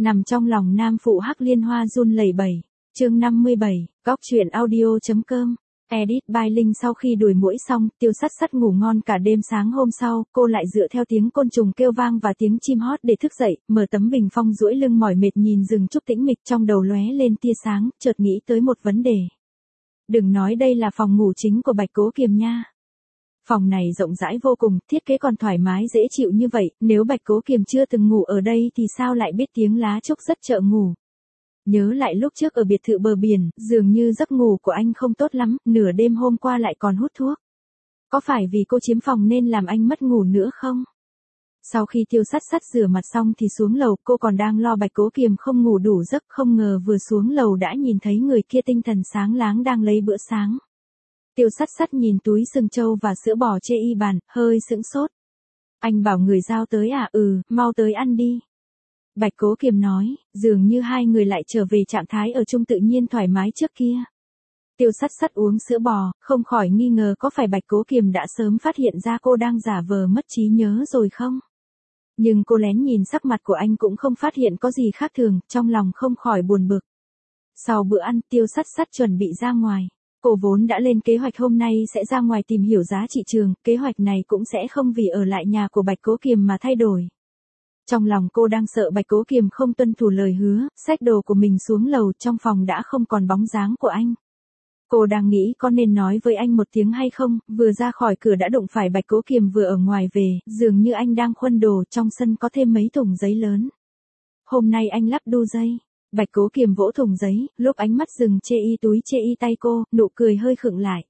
Nằm trong lòng nam phụ Hắc Liên Hoa run lẩy bẩy. Chương 57, góc truyện audio.com. Edit by Linh. Sau khi đuổi muỗi xong, Tiêu Sắt Sắt ngủ ngon cả đêm. Sáng hôm sau, cô lại dựa theo tiếng côn trùng kêu vang và tiếng chim hót để thức dậy, mở tấm bình phong duỗi lưng mỏi mệt nhìn rừng trúc tĩnh mịch, trong đầu lóe lên tia sáng, chợt nghĩ tới một vấn đề. Đừng nói đây là phòng ngủ chính của Bạch Cố Kiềm nha. Phòng này rộng rãi vô cùng, thiết kế còn thoải mái dễ chịu như vậy, nếu Bạch Cố Kiềm chưa từng ngủ ở đây thì sao lại biết tiếng lá trúc rất trợ ngủ. Nhớ lại lúc trước ở biệt thự bờ biển, dường như giấc ngủ của anh không tốt lắm, nửa đêm hôm qua lại còn hút thuốc. Có phải vì cô chiếm phòng nên làm anh mất ngủ nữa không? Sau khi Tiêu Sắt Sắt rửa mặt xong thì xuống lầu, cô còn đang lo Bạch Cố Kiềm không ngủ đủ giấc, không ngờ vừa xuống lầu đã nhìn thấy người kia tinh thần sáng láng đang lấy bữa sáng. Tiêu Sắt Sắt nhìn túi sừng trâu và sữa bò chê y bàn, hơi sững sốt. Anh bảo người giao tới à? Mau tới ăn đi. Bạch Cố Kiềm nói, dường như hai người lại trở về trạng thái ở chung tự nhiên thoải mái trước kia. Tiêu Sắt Sắt uống sữa bò, không khỏi nghi ngờ có phải Bạch Cố Kiềm đã sớm phát hiện ra cô đang giả vờ mất trí nhớ rồi không? Nhưng cô lén nhìn sắc mặt của anh cũng không phát hiện có gì khác thường, trong lòng không khỏi buồn bực. Sau bữa ăn, Tiêu Sắt Sắt chuẩn bị ra ngoài. Cô vốn đã lên kế hoạch hôm nay sẽ ra ngoài tìm hiểu giá thị trường, kế hoạch này cũng sẽ không vì ở lại nhà của Bạch Cố Kiềm mà thay đổi. Trong lòng cô đang sợ Bạch Cố Kiềm không tuân thủ lời hứa, xách đồ của mình xuống lầu, trong phòng đã không còn bóng dáng của anh. Cô đang nghĩ có nên nói với anh một tiếng hay không, vừa ra khỏi cửa đã đụng phải Bạch Cố Kiềm vừa ở ngoài về, dường như anh đang khuân đồ, trong sân có thêm mấy thùng giấy lớn. Hôm nay anh lắp đu dây. Bạch Cố Kiềm vỗ thùng giấy, lúc ánh mắt dừng chê y túi chê y tay cô, nụ cười hơi khựng lại.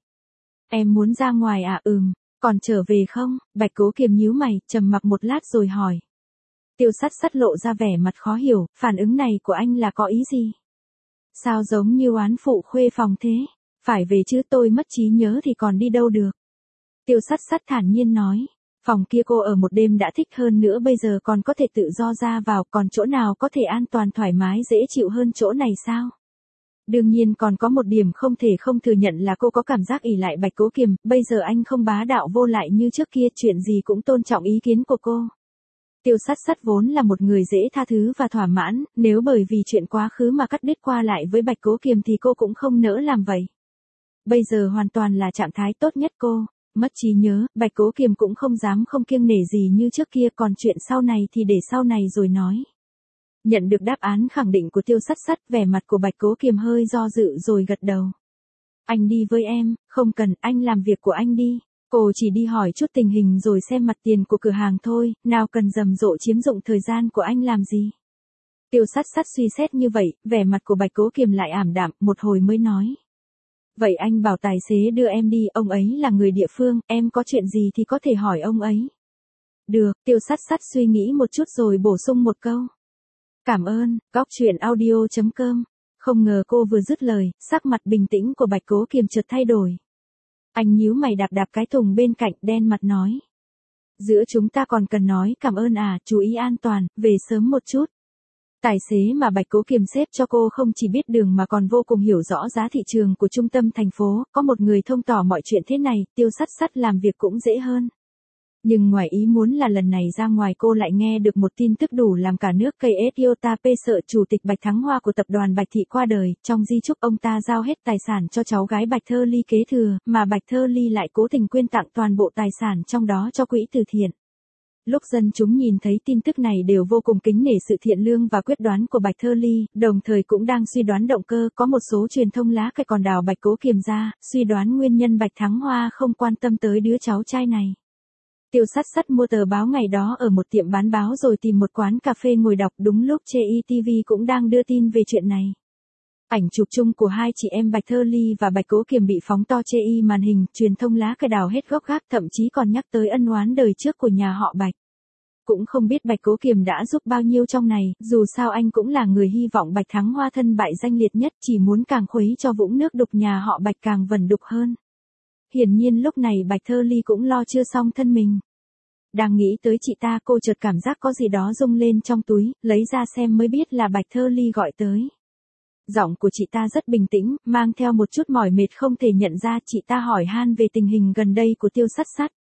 Em muốn ra ngoài à? Còn trở về không? Bạch Cố Kiềm nhíu mày, trầm mặc một lát rồi hỏi. Tiêu Sắt Sắt lộ ra vẻ mặt khó hiểu, phản ứng này của anh là có ý gì? Sao giống như oán phụ khuê phòng thế? Phải về chứ, tôi mất trí nhớ thì còn đi đâu được. Tiêu Sắt Sắt thản nhiên nói. Phòng kia cô ở một đêm đã thích, hơn nữa bây giờ còn có thể tự do ra vào, còn chỗ nào có thể an toàn thoải mái dễ chịu hơn chỗ này sao? Đương nhiên còn có một điểm không thể không thừa nhận là cô có cảm giác ỷ lại Bạch Cố Kiềm, bây giờ anh không bá đạo vô lại như trước kia, chuyện gì cũng tôn trọng ý kiến của cô. Tiêu Sắt Sắt vốn là một người dễ tha thứ và thỏa mãn, nếu bởi vì chuyện quá khứ mà cắt đứt qua lại với Bạch Cố Kiềm thì cô cũng không nỡ làm vậy. Bây giờ hoàn toàn là trạng thái tốt nhất cô. Mất trí nhớ, Bạch Cố Kiềm cũng không dám không kiêng nể gì như trước kia, còn chuyện sau này thì để sau này rồi nói. Nhận được đáp án khẳng định của Tiêu Sắt Sắt, vẻ mặt của Bạch Cố Kiềm hơi do dự rồi gật đầu. Anh đi với em. Không cần, anh làm việc của anh đi. Cô chỉ đi hỏi chút tình hình rồi xem mặt tiền của cửa hàng thôi, nào cần rầm rộ chiếm dụng thời gian của anh làm gì. Tiêu Sắt Sắt suy xét như vậy, vẻ mặt của Bạch Cố Kiềm lại ảm đạm, một hồi mới nói. Vậy anh bảo tài xế đưa em đi, ông ấy là người địa phương, em có chuyện gì thì có thể hỏi ông ấy. Được, Tiêu Sắt Sắt suy nghĩ một chút rồi bổ sung một câu. Cảm ơn, góc truyện audio.com. Không ngờ cô vừa dứt lời, sắc mặt bình tĩnh của Bạch Cố Kiềm chợt thay đổi. Anh nhíu mày đạp đạp cái thùng bên cạnh, đen mặt nói. Giữa chúng ta còn cần nói cảm ơn à, chú ý an toàn, về sớm một chút. Tài xế mà Bạch Cố Kiềm xếp cho cô không chỉ biết đường mà còn vô cùng hiểu rõ giá thị trường của trung tâm thành phố, có một người thông tỏ mọi chuyện thế này, Tiêu Sắt Sắt làm việc cũng dễ hơn. Nhưng ngoài ý muốn là lần này ra ngoài cô lại nghe được một tin tức đủ làm cả nước KSIOTP sợ chủ tịch Bạch Thắng Hoa của tập đoàn Bạch Thị qua đời, trong di chúc ông ta giao hết tài sản cho cháu gái Bạch Thơ Ly kế thừa, mà Bạch Thơ Ly lại cố tình quyên tặng toàn bộ tài sản trong đó cho quỹ từ thiện. Lúc dân chúng nhìn thấy tin tức này đều vô cùng kính nể sự thiện lương và quyết đoán của Bạch Thơ Ly, đồng thời cũng đang suy đoán động cơ, có một số truyền thông lá cải còn đào Bạch Cố Kiềm ra, suy đoán nguyên nhân Bạch Thắng Hoa không quan tâm tới đứa cháu trai này. Tiêu Sắt Sắt mua tờ báo ngày đó ở một tiệm bán báo rồi tìm một quán cà phê ngồi đọc, đúng lúc Chê Y TV cũng đang đưa tin về chuyện này. Ảnh chụp chung của hai chị em Bạch Thơ Ly và Bạch Cố Kiềm bị phóng to Chê Y màn hình, truyền thông lá cải đào hết gốc gác, thậm chí còn nhắc tới ân oán đời trước của nhà họ Bạch. Cũng không biết Bạch Cố Kiềm đã giúp bao nhiêu trong này, dù sao anh cũng là người hy vọng Bạch Thắng Hoa thân bại danh liệt nhất, chỉ muốn càng khuấy cho vũng nước đục nhà họ Bạch càng vẩn đục hơn. Hiển nhiên lúc này Bạch Thơ Ly cũng lo chưa xong thân mình. Đang nghĩ tới chị ta, cô chợt cảm giác có gì đó rung lên trong túi, lấy ra xem mới biết là Bạch Thơ Ly gọi tới. Giọng của chị ta rất bình tĩnh, mang theo một chút mỏi mệt không thể nhận ra, chị ta hỏi han về tình hình gần đây của Tiêu Sắt Sắt.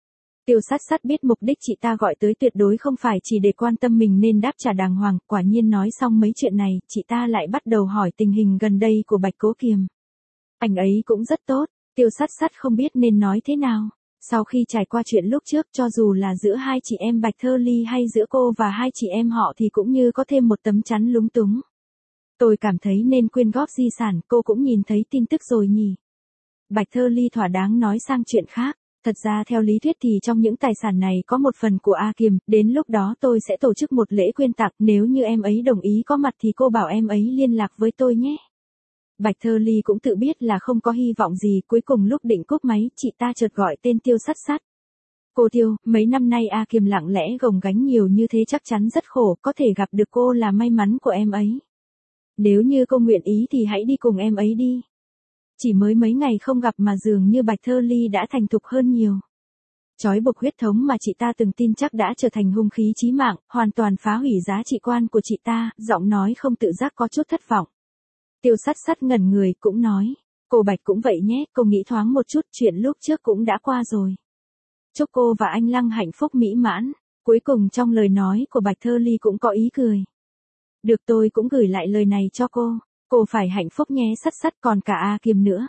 Tiêu sát sát biết mục đích chị ta gọi tới tuyệt đối không phải chỉ để quan tâm mình nên đáp trả đàng hoàng, quả nhiên nói xong mấy chuyện này, chị ta lại bắt đầu hỏi tình hình gần đây của Bạch Cố Kiềm. Anh ấy cũng rất tốt, Tiêu sát sát không biết nên nói thế nào. Sau khi trải qua chuyện lúc trước, cho dù là giữa hai chị em Bạch Thơ Ly hay giữa cô và hai chị em họ thì cũng như có thêm một tấm chắn lúng túng. Tôi cảm thấy nên quyên góp di sản, cô cũng nhìn thấy tin tức rồi nhỉ. Bạch Thơ Ly thỏa đáng nói sang chuyện khác. Thật ra theo lý thuyết thì trong những tài sản này có một phần của A Kiềm, đến lúc đó tôi sẽ tổ chức một lễ quyên tặng, nếu như em ấy đồng ý có mặt thì cô bảo em ấy liên lạc với tôi nhé. Bạch Thơ Ly cũng tự biết là không có hy vọng gì, cuối cùng lúc định cúp máy, chị ta chợt gọi tên Tiêu sát sát. Cô Tiêu, mấy năm nay A Kiềm lặng lẽ gồng gánh nhiều như thế chắc chắn rất khổ, có thể gặp được cô là may mắn của em ấy. Nếu như cô nguyện ý thì hãy đi cùng em ấy đi. Chỉ mới mấy ngày không gặp mà dường như Bạch Thơ Ly đã thành thục hơn nhiều. Trói buộc huyết thống mà chị ta từng tin chắc đã trở thành hung khí chí mạng, hoàn toàn phá hủy giá trị quan của chị ta, giọng nói không tự giác có chút thất vọng. Tiêu sát sát ngẩn người cũng nói, cô Bạch cũng vậy nhé, cô nghĩ thoáng một chút, chuyện lúc trước cũng đã qua rồi. Chúc cô và anh Lăng hạnh phúc mỹ mãn. Cuối cùng trong lời nói của Bạch Thơ Ly cũng có ý cười. Được, tôi cũng gửi lại lời này cho cô phải hạnh phúc nhé sát sát, còn cả A Kiềm nữa.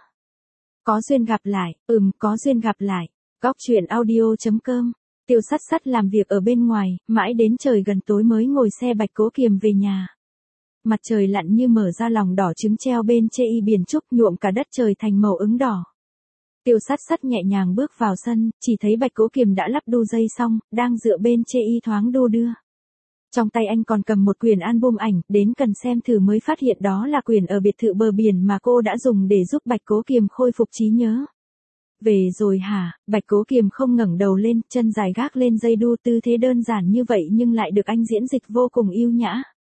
Có duyên gặp lại, có duyên gặp lại. Góc truyện audio.com. Tiêu sát sát làm việc ở bên ngoài, mãi đến trời gần tối mới ngồi xe Bạch Cố Kiềm về nhà. Mặt trời lặn như mở ra lòng đỏ trứng treo bên chê y biển trúc, nhuộm cả đất trời thành màu ửng đỏ. Tiêu sát sát nhẹ nhàng bước vào sân, chỉ thấy Bạch Cố Kiềm đã lắp đu dây xong, đang dựa bên chê y thoáng đu đưa. Trong tay anh còn cầm một quyển album ảnh, đến cần xem thử mới phát hiện đó là quyển ở biệt thự bờ biển mà cô đã dùng để giúp Bạch Cố Kiềm khôi phục trí nhớ. Về rồi hả? Bạch Cố Kiềm không ngẩng đầu lên, chân dài gác lên dây đu, tư thế đơn giản như vậy nhưng lại được anh diễn dịch vô cùng yêu nhã.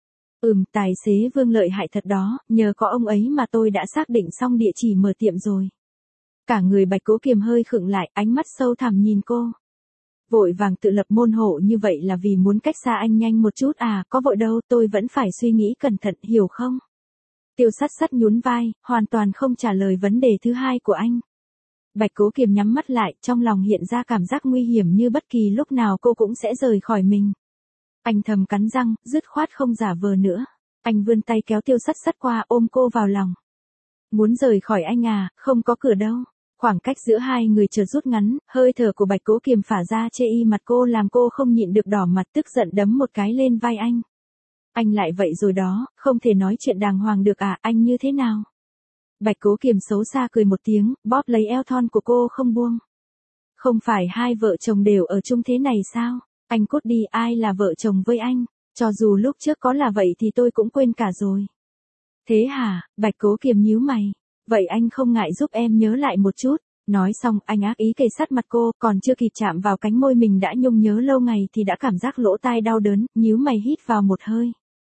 Tài xế Vương lợi hại thật đó, nhờ có ông ấy mà tôi đã xác định xong địa chỉ mở tiệm rồi. Cả người Bạch Cố Kiềm hơi khựng lại, ánh mắt sâu thẳm nhìn cô. Vội vàng tự lập môn hộ như vậy là vì muốn cách xa anh nhanh một chút à, có vội đâu, tôi vẫn phải suy nghĩ cẩn thận, hiểu không? Tiêu sát sát nhún vai, hoàn toàn không trả lời vấn đề thứ hai của anh. Bạch Cố Kiềm nhắm mắt lại, trong lòng hiện ra cảm giác nguy hiểm như bất kỳ lúc nào cô cũng sẽ rời khỏi mình. Anh thầm cắn răng, dứt khoát không giả vờ nữa. Anh vươn tay kéo Tiêu sát sát qua, ôm cô vào lòng. Muốn rời khỏi anh à, không có cửa đâu. Khoảng cách giữa hai người chợt rút ngắn, hơi thở của Bạch Cố Kiềm phả ra chê y mặt cô làm cô không nhịn được đỏ mặt, tức giận đấm một cái lên vai anh. Anh lại vậy rồi đó, không thể nói chuyện đàng hoàng được à, anh như thế nào? Bạch Cố Kiềm xấu xa cười một tiếng, bóp lấy eo thon của cô không buông. Không phải hai vợ chồng đều ở chung thế này sao? Anh cút đi, ai là vợ chồng với anh? Cho dù lúc trước có là vậy thì tôi cũng quên cả rồi. Thế hả? Bạch Cố Kiềm nhíu mày. Vậy anh không ngại giúp em nhớ lại một chút. Nói xong, anh ác ý kề sát mặt cô, còn chưa kịp chạm vào cánh môi mình đã nhung nhớ lâu ngày thì đã cảm giác lỗ tai đau đớn, nhíu mày hít vào một hơi.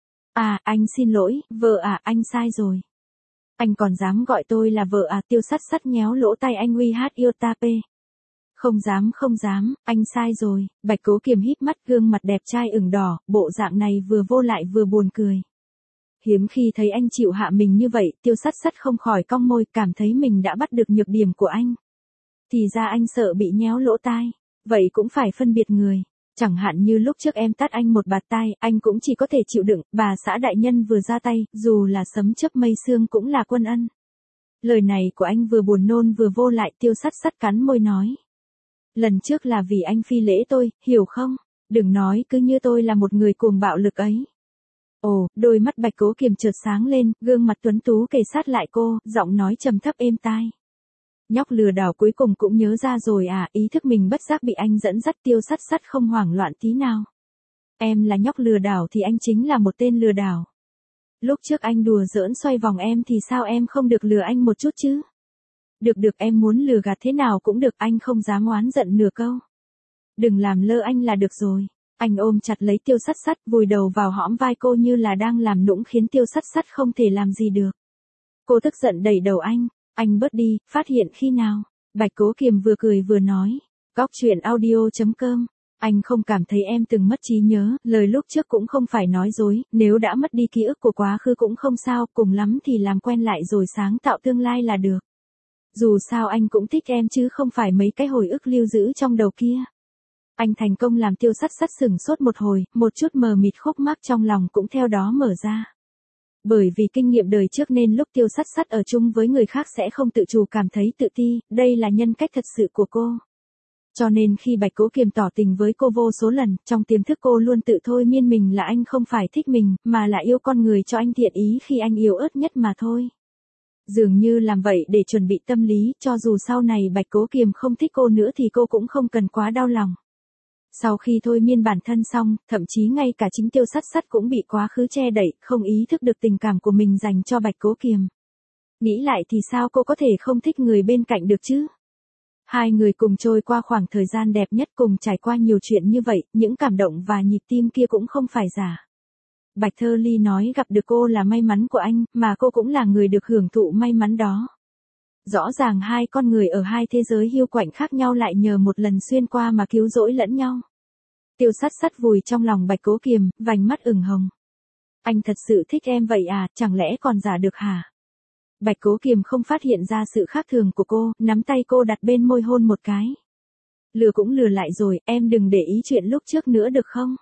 À, anh xin lỗi, vợ à, anh sai rồi. Anh còn dám gọi tôi là vợ à? Tiêu sát sát nhéo lỗ tai anh, uy hát yêu ta pe. Không dám, anh sai rồi. Bạch Cố Kiềm híp mắt, gương mặt đẹp trai ửng đỏ, bộ dạng này vừa vô lại vừa buồn cười. Hiếm khi thấy anh chịu hạ mình như vậy, Tiêu sát sát không khỏi cong môi, cảm thấy mình đã bắt được nhược điểm của anh. Thì ra anh sợ bị nhéo lỗ tai, vậy cũng phải phân biệt người. Chẳng hạn như lúc trước em tát anh một bạt tai, anh cũng chỉ có thể chịu đựng, bà xã đại nhân vừa ra tay, dù là sấm chớp mây sương cũng là quân ân. Lời này của anh vừa buồn nôn vừa vô lại, Tiêu sát sát cắn môi nói. Lần trước là vì anh phi lễ tôi, hiểu không? Đừng nói cứ như tôi là một người cuồng bạo lực ấy. Ồ, đôi mắt Bạch Cố Kiềm chợt sáng lên, gương mặt tuấn tú kề sát lại cô, giọng nói trầm thấp êm tai. Nhóc lừa đảo cuối cùng cũng nhớ ra rồi à, ý thức mình bất giác bị anh dẫn dắt. Tiêu sát sát không hoảng loạn tí nào. Em là nhóc lừa đảo thì anh chính là một tên lừa đảo. Lúc trước anh đùa giỡn xoay vòng em thì sao em không được lừa anh một chút chứ? Được em muốn lừa gạt thế nào cũng được, anh không dám oán giận nửa câu. Đừng làm lơ anh là được rồi. Anh ôm chặt lấy Tiêu sát sát, vùi đầu vào hõm vai cô như là đang làm nũng khiến Tiêu sát sát không thể làm gì được. Cô tức giận đẩy đầu anh bớt đi, phát hiện khi nào? Bạch Cố Kiềm vừa cười vừa nói. Góc truyện audio.com. Anh không cảm thấy em từng mất trí nhớ, lời lúc trước cũng không phải nói dối, nếu đã mất đi ký ức của quá khứ cũng không sao, cùng lắm thì làm quen lại rồi sáng tạo tương lai là được. Dù sao anh cũng thích em chứ không phải mấy cái hồi ức lưu giữ trong đầu kia. Anh thành công làm Tiêu Sắt Sắt sửng sốt một hồi, một chút mờ mịt khúc mắc trong lòng cũng theo đó mở ra. Bởi vì kinh nghiệm đời trước nên lúc Tiêu Sắt Sắt ở chung với người khác sẽ không tự chủ cảm thấy tự ti, đây là nhân cách thật sự của cô. Cho nên khi Bạch Cố Kiềm tỏ tình với cô vô số lần, trong tiềm thức cô luôn tự thôi miên mình là anh không phải thích mình, mà là yêu con người cho anh thiện ý khi anh yếu ớt nhất mà thôi. Dường như làm vậy để chuẩn bị tâm lý, cho dù sau này Bạch Cố Kiềm không thích cô nữa thì cô cũng không cần quá đau lòng. Sau khi thôi miên bản thân xong, thậm chí ngay cả chính Tiêu Sắt Sắt cũng bị quá khứ che đậy, không ý thức được tình cảm của mình dành cho Bạch Cố Kiềm. Nghĩ lại thì sao cô có thể không thích người bên cạnh được chứ? Hai người cùng trôi qua khoảng thời gian đẹp nhất, cùng trải qua nhiều chuyện như vậy, những cảm động và nhịp tim kia cũng không phải giả. Bạch Thơ Ly nói gặp được cô là may mắn của anh, mà cô cũng là người được hưởng thụ may mắn đó. Rõ ràng hai con người ở hai thế giới hiu quạnh khác nhau lại nhờ một lần xuyên qua mà cứu rỗi lẫn nhau. Tiêu Sắt Sắt vùi trong lòng Bạch Cố Kiềm, vành mắt ửng hồng. Anh thật sự thích em vậy à, chẳng lẽ còn giả được hả? Bạch Cố Kiềm không phát hiện ra sự khác thường của cô, nắm tay cô đặt bên môi hôn một cái. Lừa cũng lừa lại rồi, em đừng để ý chuyện lúc trước nữa được không?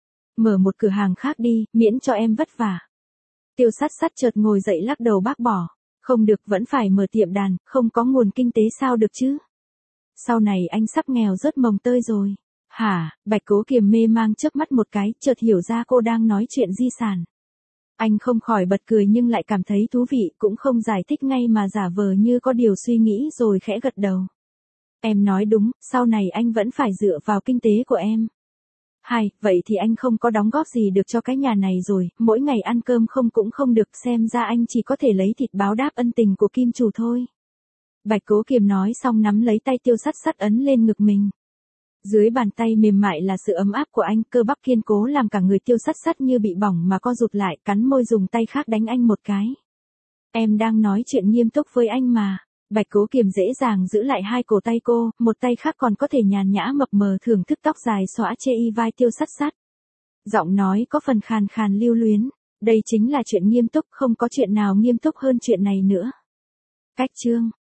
Mở một cửa hàng khác đi, miễn cho em vất vả. Tiêu Sắt Sắt chợt ngồi dậy lắc đầu bác bỏ. Không được, vẫn phải mở tiệm đàn, không có nguồn kinh tế sao được chứ? Sau này anh sắp nghèo rớt mồng tơi rồi. Hả? Bạch Cố Kiềm mê mang chớp mắt một cái, chợt hiểu ra cô đang nói chuyện di sản. Anh không khỏi bật cười nhưng lại cảm thấy thú vị, cũng không giải thích ngay mà giả vờ như có điều suy nghĩ rồi khẽ gật đầu. Em nói đúng, sau này anh vẫn phải dựa vào kinh tế của em. Hay, vậy thì anh không có đóng góp gì được cho cái nhà này rồi, mỗi ngày ăn cơm không cũng không được, xem ra anh chỉ có thể lấy thịt báo đáp ân tình của kim chủ thôi. Bạch Cố Kiềm nói xong nắm lấy tay Tiêu Sắt Sắt ấn lên ngực mình. Dưới bàn tay mềm mại là sự ấm áp của anh, cơ bắp kiên cố làm cả người Tiêu Sắt Sắt như bị bỏng mà co rụt lại, cắn môi dùng tay khác đánh anh một cái. Em đang nói chuyện nghiêm túc với anh mà. Bạch Cố Kiềm dễ dàng giữ lại hai cổ tay cô, một tay khác còn có thể nhàn nhã mập mờ thưởng thức tóc dài xõa chê y vai Tiêu Sắt Sắt. Giọng nói có phần khàn khàn lưu luyến. Đây chính là chuyện nghiêm túc, không có chuyện nào nghiêm túc hơn chuyện này nữa. Cách chương